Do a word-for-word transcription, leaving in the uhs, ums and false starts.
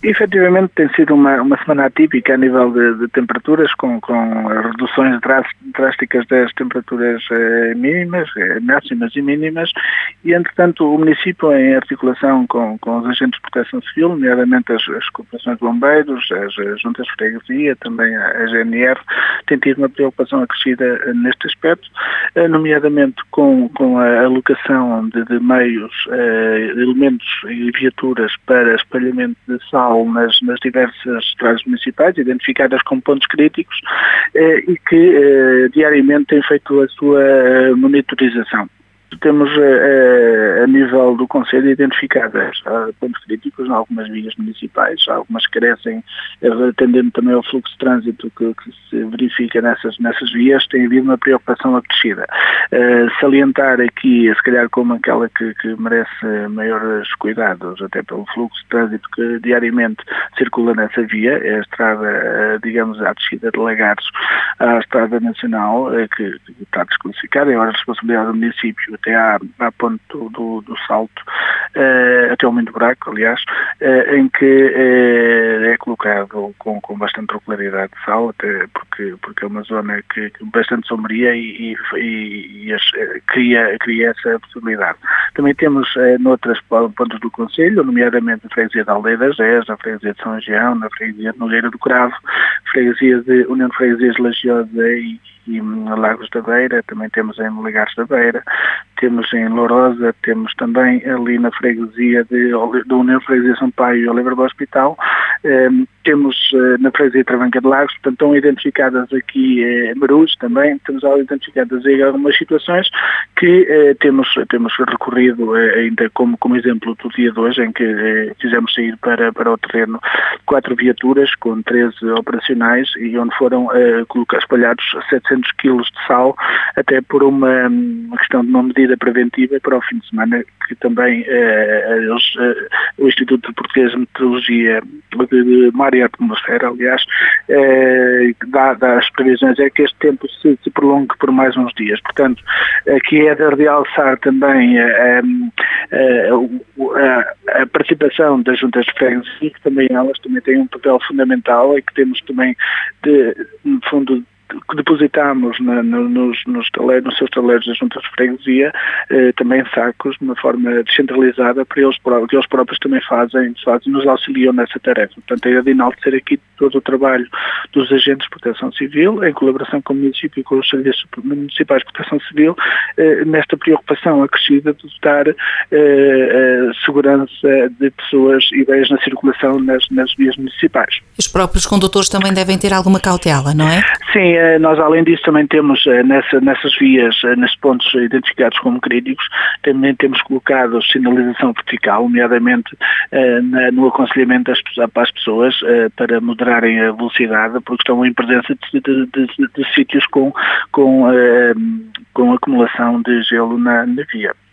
Efetivamente tem sido uma, uma semana atípica a nível de, de temperaturas, com, com reduções drásticas das temperaturas eh, mínimas, eh, máximas e mínimas, e entretanto o município, em articulação com, com os agentes de proteção civil, nomeadamente as, as corporações de bombeiros, as, as juntas de freguesia, também a, a G N R, tem tido uma preocupação acrescida eh, neste aspecto, eh, nomeadamente com, com a alocação de, de meios, eh, elementos e viaturas para espalhamento de sal Nas, nas diversas estradas municipais, identificadas como pontos críticos, eh, e que eh, diariamente têm feito a sua eh, monitorização. Temos eh, a nível do Conselho identificadas uh, pontos críticos em algumas vias municipais, algumas carecem, uh, atendendo também ao fluxo de trânsito que, que se verifica nessas, nessas vias, tem havido uma preocupação acrescida. Uh, salientar aqui, se calhar como aquela que, que merece maiores cuidados, até pelo fluxo de trânsito que diariamente circula nessa via, é a estrada, uh, digamos, à descida de Lagares à Estrada Nacional, uh, que, que está desclassificada, é a responsabilidade do município até à, à ponte do, do, do Salto, uh, até ao Muito Buraco, aliás, uh, em que uh, é colocado com, com bastante regularidade de sal, até porque, porque é uma zona que, que bastante sombria e, e, e, e as, uh, cria, cria essa possibilidade. Também temos uh, noutras pontos do Conselho, nomeadamente a freguesia da Aldeia das Gés, a freguesia de São João, na freguesia de Nogueira do Cravo, freguesia de União de Freguesias Lagiosa e e Lagos da Beira, também temos em Lagares da Beira, temos em Lourosa, temos também ali na freguesia de, da União de Freguesia São Paio e Oliveira do Hospital, eh, temos eh, na freguesia de Travanca de Lagos, portanto estão identificadas aqui eh, Marus também, temos identificadas aí algumas situações que eh, temos, temos recorrido eh, ainda como, como exemplo do dia de hoje, em que eh, fizemos sair para, para o terreno quatro viaturas com treze operacionais e onde foram eh, colocados, espalhados setecentos quilos de sal, até por uma, uma questão de uma medida preventiva para o fim de semana, que também eh, eles, eh, o Instituto Português de Meteorologia de, de Mar e Atmosfera, aliás, eh, dá, dá as previsões, é que este tempo se, se prolongue por mais uns dias. Portanto, aqui é de realçar também a, a, a, a participação das juntas de freguesia, que também elas também têm um papel fundamental e que temos também, de, no fundo, que depositamos na, no, nos, nos, taleiros, nos seus taleiros das juntas de freguesia, eh, também sacos, de uma forma descentralizada, para eles, que eles próprios também fazem, fazem, nos auxiliam nessa tarefa. Portanto, é de enaltecer aqui todo o trabalho dos agentes de proteção civil, em colaboração com o município e com os serviços municipais de proteção civil, eh, nesta preocupação acrescida de dar eh, segurança de pessoas e bens na circulação nas, nas vias municipais. Os próprios condutores também devem ter alguma cautela, não é? Sim, nós além disso também temos nessa, nessas vias, nesses pontos identificados como críticos, também temos colocado sinalização vertical, nomeadamente na, no aconselhamento das, às pessoas para moderarem a velocidade, porque estão em presença de, de, de, de, de sítios com, com, com acumulação de gelo na, na via.